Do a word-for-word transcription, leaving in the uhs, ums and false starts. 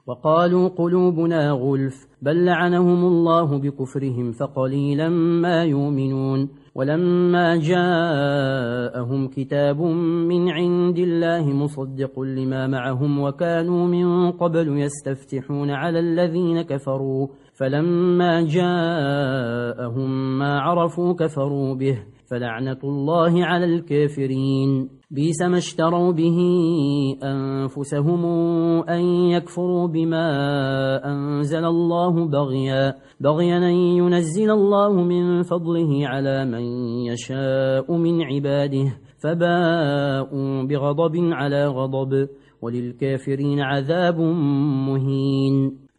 وقالوا قلوبنا غلف بل لعنهم الله بكفرهم فقليلا ما يؤمنون ولما جاءهم كتاب من عند الله مصدق لما معهم وكانوا من قبل يستفتحون على الذين كفروا فلما جاءهم ما عرفوا كفروا به فلعنة الله على الكافرين بئس ما اشتروا به أنفسهم أن يكفروا بما أنزل الله بغيا بغيا أن ينزل الله من فضله على من يشاء من عباده فباءوا بغضب على غضب وللكافرين عذاب مهين